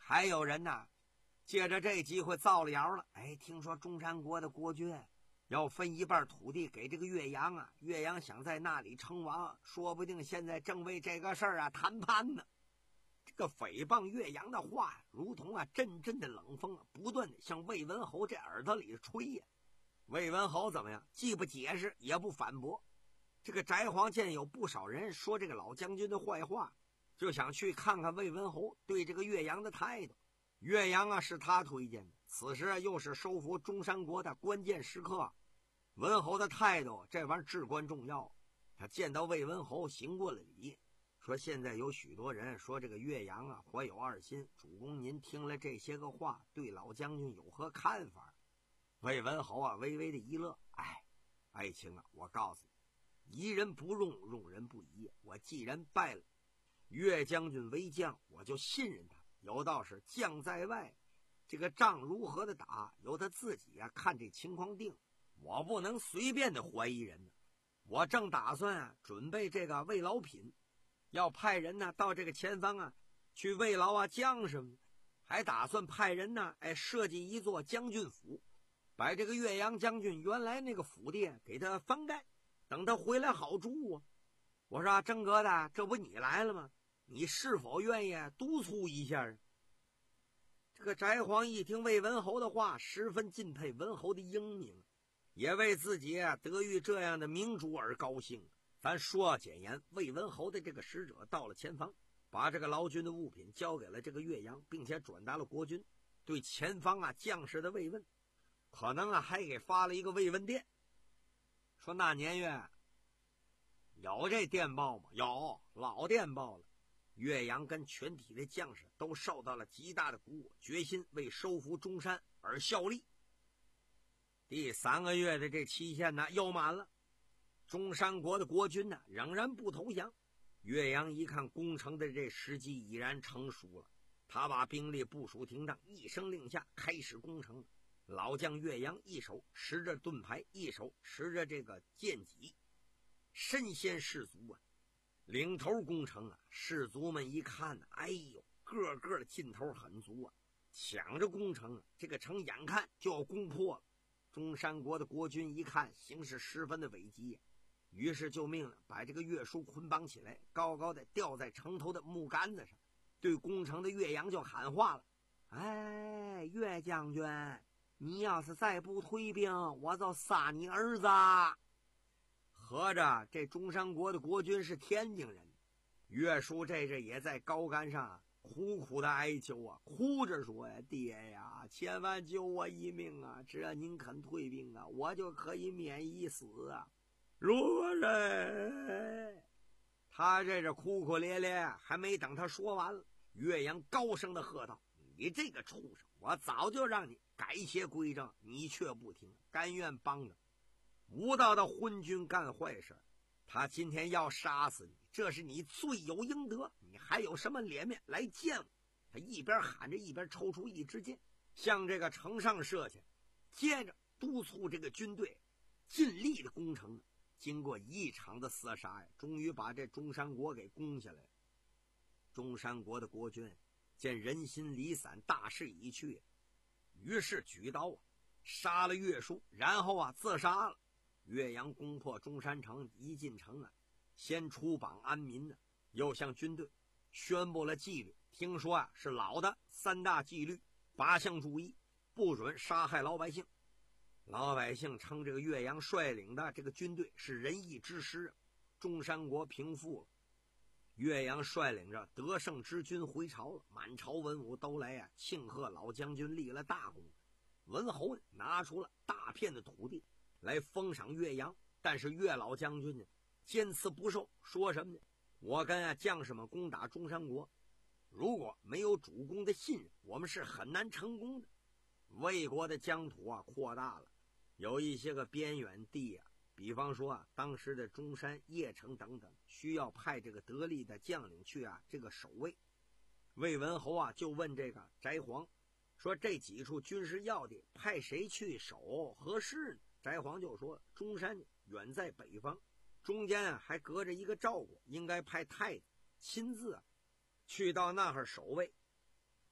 S6: 还有人呢，借着这机会造了谣了。哎，听说中山国的国君要分一半土地给这个岳阳啊，岳阳想在那里称王，说不定现在正为这个事儿啊谈判呢。这个诽谤岳阳的话呀，如同啊阵阵的冷风啊，不断的向魏文侯这耳朵里吹呀。魏文侯怎么样？既不解释，也不反驳。这个翟璜见有不少人说这个老将军的坏话，就想去看看魏文侯对这个岳阳的态度。岳阳啊是他推荐的，此时又是收复中山国的关键时刻，文侯的态度这玩意儿至关重要。他见到魏文侯行过了礼，说现在有许多人说这个岳阳啊怀有二心，主公您听了这些个话，对老将军有何看法？魏文侯啊微微的一乐，哎，爱卿啊，我告诉你，疑人不用，用人不疑。我既然拜了岳将军为将，我就信任他。有道是将在外，这个仗如何的打，由他自己啊看这情况定。我不能随便的怀疑人呢。我正打算啊准备这个慰劳品，要派人呢到这个前方啊去慰劳啊将士们，还打算派人呢哎设计一座将军府，把这个岳阳将军原来那个府地给他翻盖，等他回来好住啊。我说啊，郑哥的，这不你来了吗？你是否愿意督促一下？这个翟璜一听魏文侯的话，十分敬佩文侯的英明，也为自己得遇这样的明主而高兴。咱说简言，魏文侯的这个使者到了前方，把这个劳军的物品交给了这个岳阳，并且转达了国君对前方啊将士的慰问，可能啊还给发了一个慰问电。说那年月有这电报吗？有，老电报了。岳阳跟全体的将士都受到了极大的鼓舞，决心为收复中山而效力。第三个月的这期限呢又满了，中山国的国君呢仍然不投降。岳阳一看攻城的这时机已然成熟了，他把兵力部署停当，一声令下开始攻城。老将岳阳一手持着盾牌，一手持着这个剑戟，身先士卒啊，领头攻城啊。士卒们一看呢，哎呦，个个的劲头很足啊，抢着攻城啊。这个城眼看就要攻破了，中山国的国君一看形势十分的危急呀、啊，于是就命了把这个岳书捆绑起来，高高的吊在城头的木杆子上，对攻城的岳阳就喊话了：哎，岳将军，你要是再不退兵，我就杀你儿子。合着这中山国的国君是天津人，岳书这这也在高杆上苦苦的哀求啊，哭着说呀：爹呀，千万救我一命啊，只要您肯退兵啊，我就可以免一死啊。如是他这是哭哭咧咧，还没等他说完了，岳阳高声的喝道：你这个畜生，我早就让你改邪归正，你却不听，甘愿帮着无道的昏君干坏事，他今天要杀死你，这是你罪有应得，你还有什么脸面来见我？他一边喊着，一边抽出一支箭向这个城上射去，接着督促这个军队尽力的攻城。经过一场的厮杀呀，终于把这中山国给攻下来了。中山国的国君见人心离散，大势已去，于是举刀啊杀了岳书，然后啊自杀了。岳阳攻破中山城，一进城啊，先出榜安民呢，又向军队宣布了纪律。听说啊是老的三大纪律，八项注意，不准杀害老百姓。老百姓称这个岳阳率领的这个军队是仁义之师，中山国平复了，岳阳率领着得胜之军回朝了，满朝文武都来啊庆贺老将军立了大功。文侯拿出了大片的土地来封赏岳阳，但是岳老将军呢坚持不受，说什么呢？我跟啊将士们攻打中山国，如果没有主公的信任，我们是很难成功的。魏国的疆土啊扩大了，有一些个边远地啊，比方说啊当时的中山、邺城等等，需要派这个得力的将领去啊这个守卫。魏文侯啊就问这个翟璜说，这几处军事要地派谁去守合适呢？翟璜就说，中山远在北方，中间啊还隔着一个赵国，应该派太子亲自啊去到那儿守卫。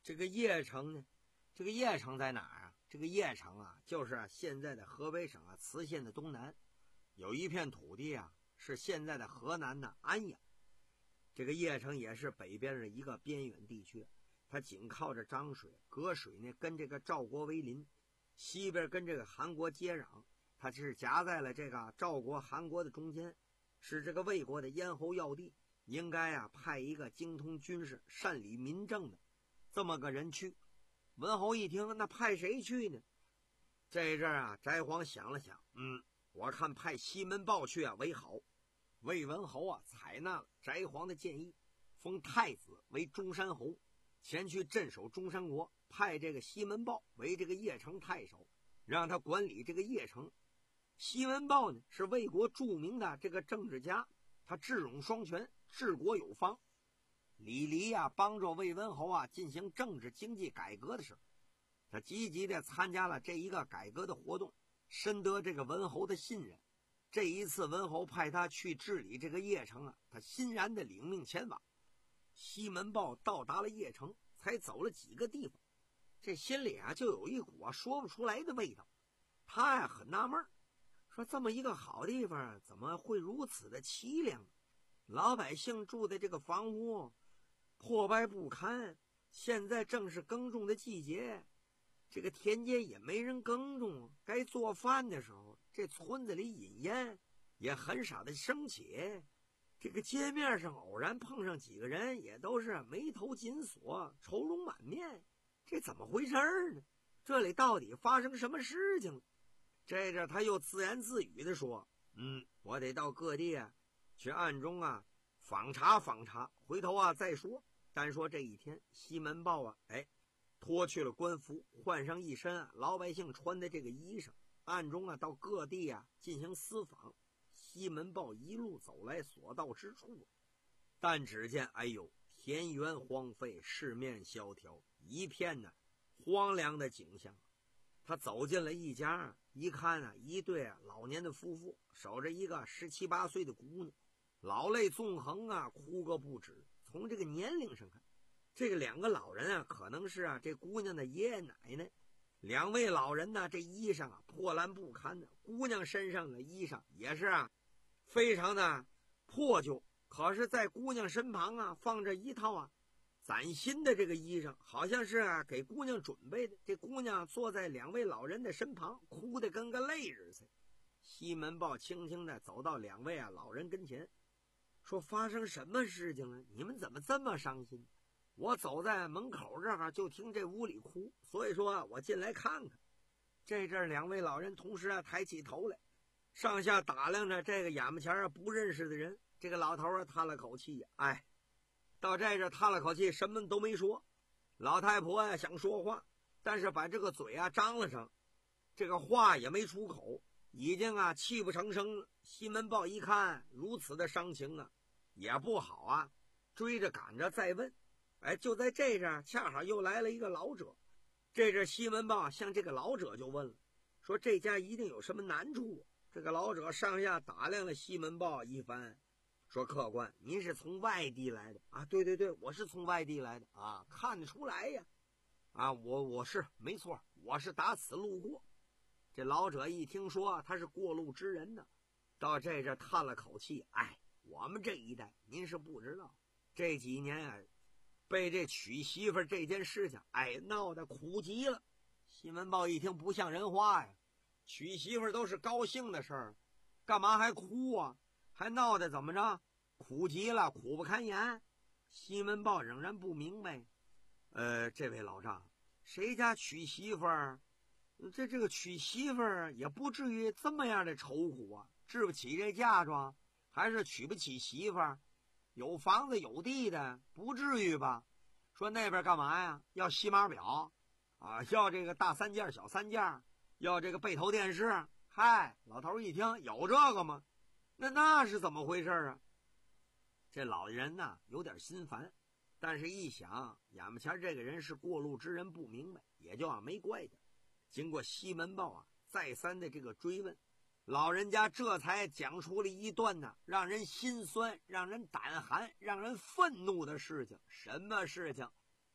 S6: 这个邺城呢，这个邺城在哪儿啊？这个邺城啊，就是啊现在的河北省啊磁县的东南，有一片土地啊是现在的河南的安阳。这个邺城也是北边的一个边远地区，它紧靠着漳水，隔水呢跟这个赵国为邻，西边跟这个韩国接壤，它是夹在了这个赵国韩国的中间，是这个魏国的咽喉要地，应该啊派一个精通军事善理民政的这么个人去。文侯一听，那派谁去呢？这阵儿啊翟璜想了想，嗯我看派西门豹去啊为好。魏文侯啊采纳了翟璜的建议，封太子为中山侯，前去镇守中山国，派这个西门豹为这个邺城太守，让他管理这个邺城。西门豹呢是魏国著名的这个政治家，他智勇双全，治国有方。李黎啊帮助魏文侯啊进行政治经济改革的时候，他积极的参加了这一个改革的活动，深得这个文侯的信任。这一次文侯派他去治理这个邺城啊，他欣然的领命前往。西门豹到达了邺城，才走了几个地方，这心里啊就有一股啊说不出来的味道。他呀很纳闷，说这么一个好地方怎么会如此的凄凉？老百姓住的这个房屋破败不堪，现在正是耕种的季节，这个田间也没人耕种，该做饭的时候，这村子里饮烟也很少的升起。这个街面上偶然碰上几个人，也都是眉头紧锁，愁容满面，这怎么回事呢？这里到底发生什么事情了？这着他又自言自语地说，嗯我得到各地啊去暗中啊访查访查，回头啊再说。单说这一天，西门豹啊哎脱去了官服，换上一身啊老百姓穿的这个衣裳，暗中啊到各地啊进行私访。西门豹一路走来，所到之处，但只见哎呦田园荒废，市面萧条，一片呢荒凉的景象。他走进了一家，一看啊一对啊老年的夫妇守着一个十七八岁的姑娘，老泪纵横啊，哭个不止。从这个年龄上看，这个两个老人啊可能是啊这姑娘的爷爷奶奶。两位老人呢这衣裳啊破烂不堪的，姑娘身上的衣裳也是啊非常的破旧，可是在姑娘身旁啊放着一套啊崭新的这个衣裳，好像是啊给姑娘准备的。这姑娘坐在两位老人的身旁，哭得跟个泪人似的。西门豹轻轻地走到两位啊老人跟前，说发生什么事情了？你们怎么这么伤心？我走在门口这儿就听这屋里哭，所以说我进来看看。这阵两位老人同时啊抬起头来，上下打量着这个眼巴前啊不认识的人。这个老头啊叹了口气，哎，到这阵叹了口气，什么都没说。老太婆呀、啊、想说话，但是把这个嘴啊张了上，这个话也没出口，已经啊泣不成声了。西门豹一看如此的伤情啊，也不好啊，追着赶着再问。哎，就在这阵恰好又来了一个老者。这阵西门豹向这个老者就问了，说这家一定有什么难处。这个老者上下打量了西门豹一番，说客官，您是从外地来的啊？对对对，我是从外地来的啊，看得出来呀。啊，我我是没错，我是打此路过。这老者一听说他是过路之人呢，到这阵叹了口气，哎，我们这一代您是不知道，这几年啊被这娶媳妇这件事情哎闹得苦极了。西门豹一听不像人话呀，娶媳妇都是高兴的事儿，干嘛还哭啊？还闹得怎么着？苦极了，苦不堪言。西门豹仍然不明白，呃，这位老丈，谁家娶媳妇儿？这这个娶媳妇儿也不至于这么样的愁苦啊，置不起这嫁妆，还是娶不起媳妇儿？有房子有地的，不至于吧？说那边干嘛呀？要洗码表啊，要这个大三件小三件，要这个背头电视。嗨，老头一听有这个吗？那那是怎么回事啊？这老人呢有点心烦，但是一想眼巴前这个人是过路之人，不明白，也就啊没怪他。经过西门豹啊再三的这个追问，老人家这才讲出了一段呢让人心酸、让人胆寒、让人愤怒的事情。什么事情？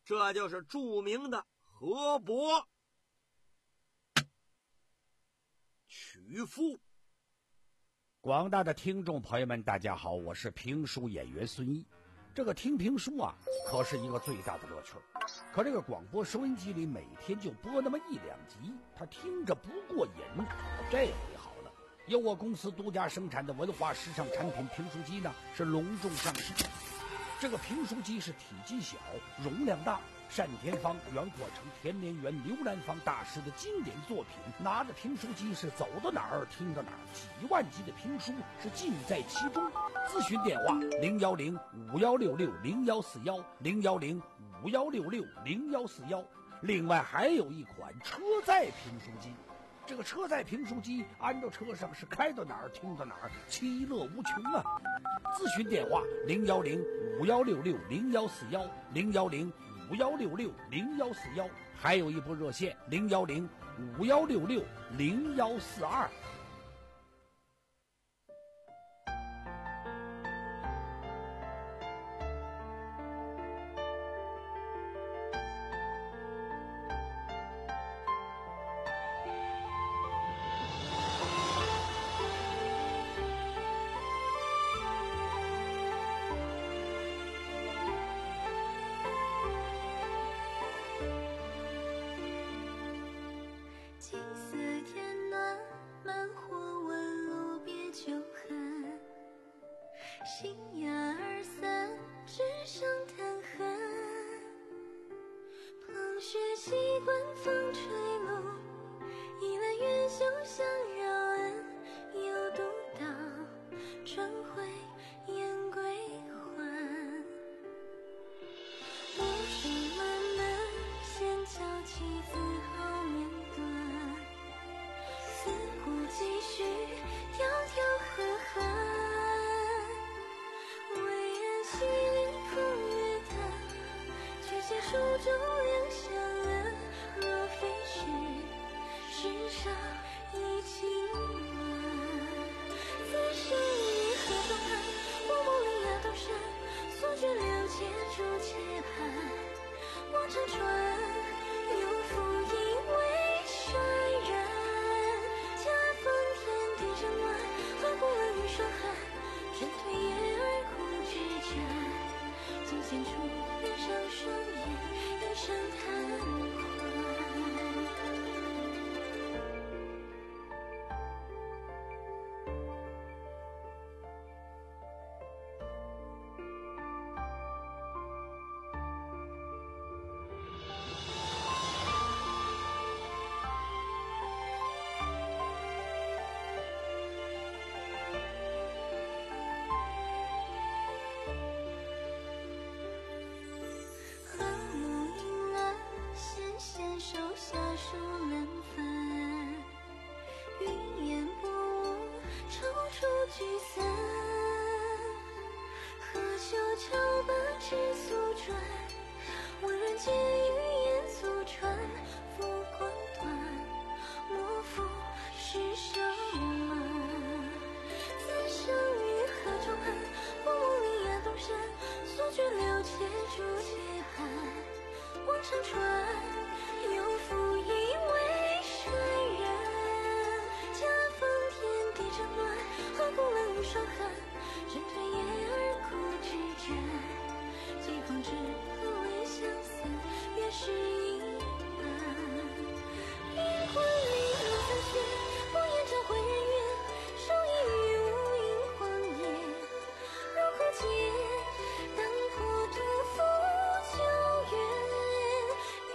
S6: 这就是著名的河伯曲阜。
S4: 广大的听众朋友们，大家好，我是评书演员孙毅。这个听评书啊，可是一个最大的乐趣。可这个广播收音机里每天就播那么一两集，他听着不过瘾。这回好了，由我公司独家生产的文化时尚产品评书机呢，是隆重上市。这个评书机是体积小，容量大，单田芳、袁阔成、田连元、刘兰芳大师的经典作品，拿着评书机是走到哪儿听到哪儿，几万集的评书是尽在其中。咨询电话零幺零五幺六六零幺四幺零幺零五幺六六零幺四幺。另外还有一款车载评书机，这个车载评书机安到车上是开到哪儿听到哪儿，其乐无穷啊！咨询电话零幺零五幺六六零幺四幺零幺零五幺六六零幺四幺，还有一部热线零幺零五幺六六零幺四二。
S8: 金色天暖，慢火温，路别秋寒。新芽儿散，枝上弹痕。捧雪习惯风吹路，一篮元袖相绕恩。又独到春回燕归还。暮水漫漫，闲悄起自豪面端。四顾继续，迢迢河汉。巍然西岭风月淡，却写书中两相安。若非是世上一情暖，自生于河中岸，我梦里崖东山，所居留且住且畔。望乘船，又复一为衰然。恰逢天地正暖，何故冷雨霜寒？身退叶儿枯枝绽，惊现出脸上双眼，一声叹欢。和睦迎来，纤纤手下书难翻。云烟不舞，踌躇聚散。何修桥把纸素转，温润皆语言诉传。浮光断，莫负世上满。自生于河中岸，我梦里崖东山，所居留且住且畔。望乘船，又复一为衰然。恰逢天地正暖，何故冷雨霜寒？身退叶儿枯枝绽，几风之后未相思，月是一般。灵魂里落残雪，不言朝回人怨。守一于无垠荒野，如何解？当破土覆旧渊，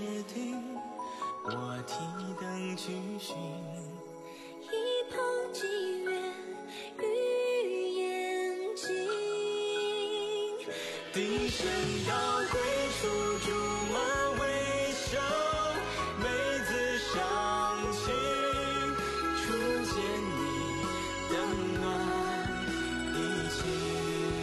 S3: 听，我提灯去寻，
S8: 一捧寄愿与眼睛，
S3: 笛声到归处，竹马回首，梅子上青，初见你，灯暖衣襟。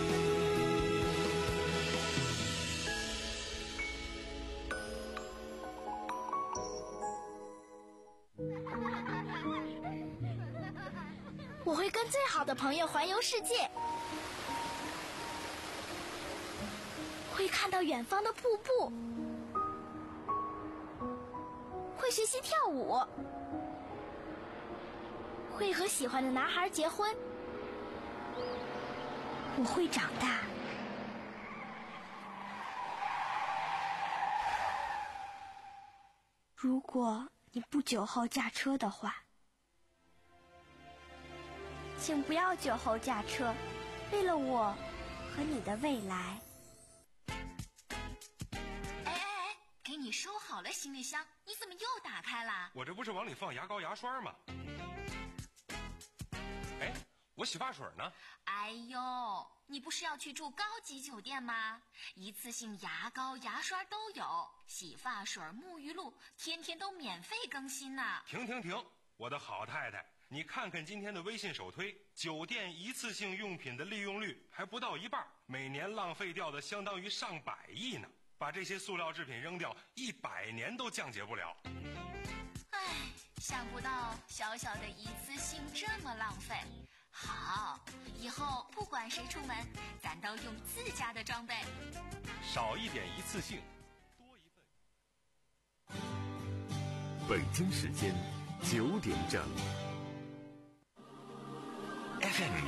S5: 我会跟最好的朋友环游世界，会看到远方的瀑布，会学习跳舞，会和喜欢的男孩结婚。我会长大。如果你不酒后驾车的话，请不要酒后驾车，为了我和你的未来。
S7: 哎哎哎，给你收好了行李箱，你怎么又打开了？
S9: 我这不是往里放牙膏牙刷吗？哎，我洗发水呢？
S7: 哎呦，你不是要去住高级酒店吗？一次性牙膏牙刷都有，洗发水沐浴露天天都免费更新呢。
S9: 停停停，我的好太太，你看看今天的微信首推，酒店一次性用品的利用率还不到一半，每年浪费掉的相当于上百亿呢。把这些塑料制品扔掉，一百年都降解不了。
S7: 唉，想不到小小的一次性这么浪费。好，以后不管谁出门，咱都用自家的装备。
S9: 少一点一次性，多一份。
S2: 北京时间九点整。F M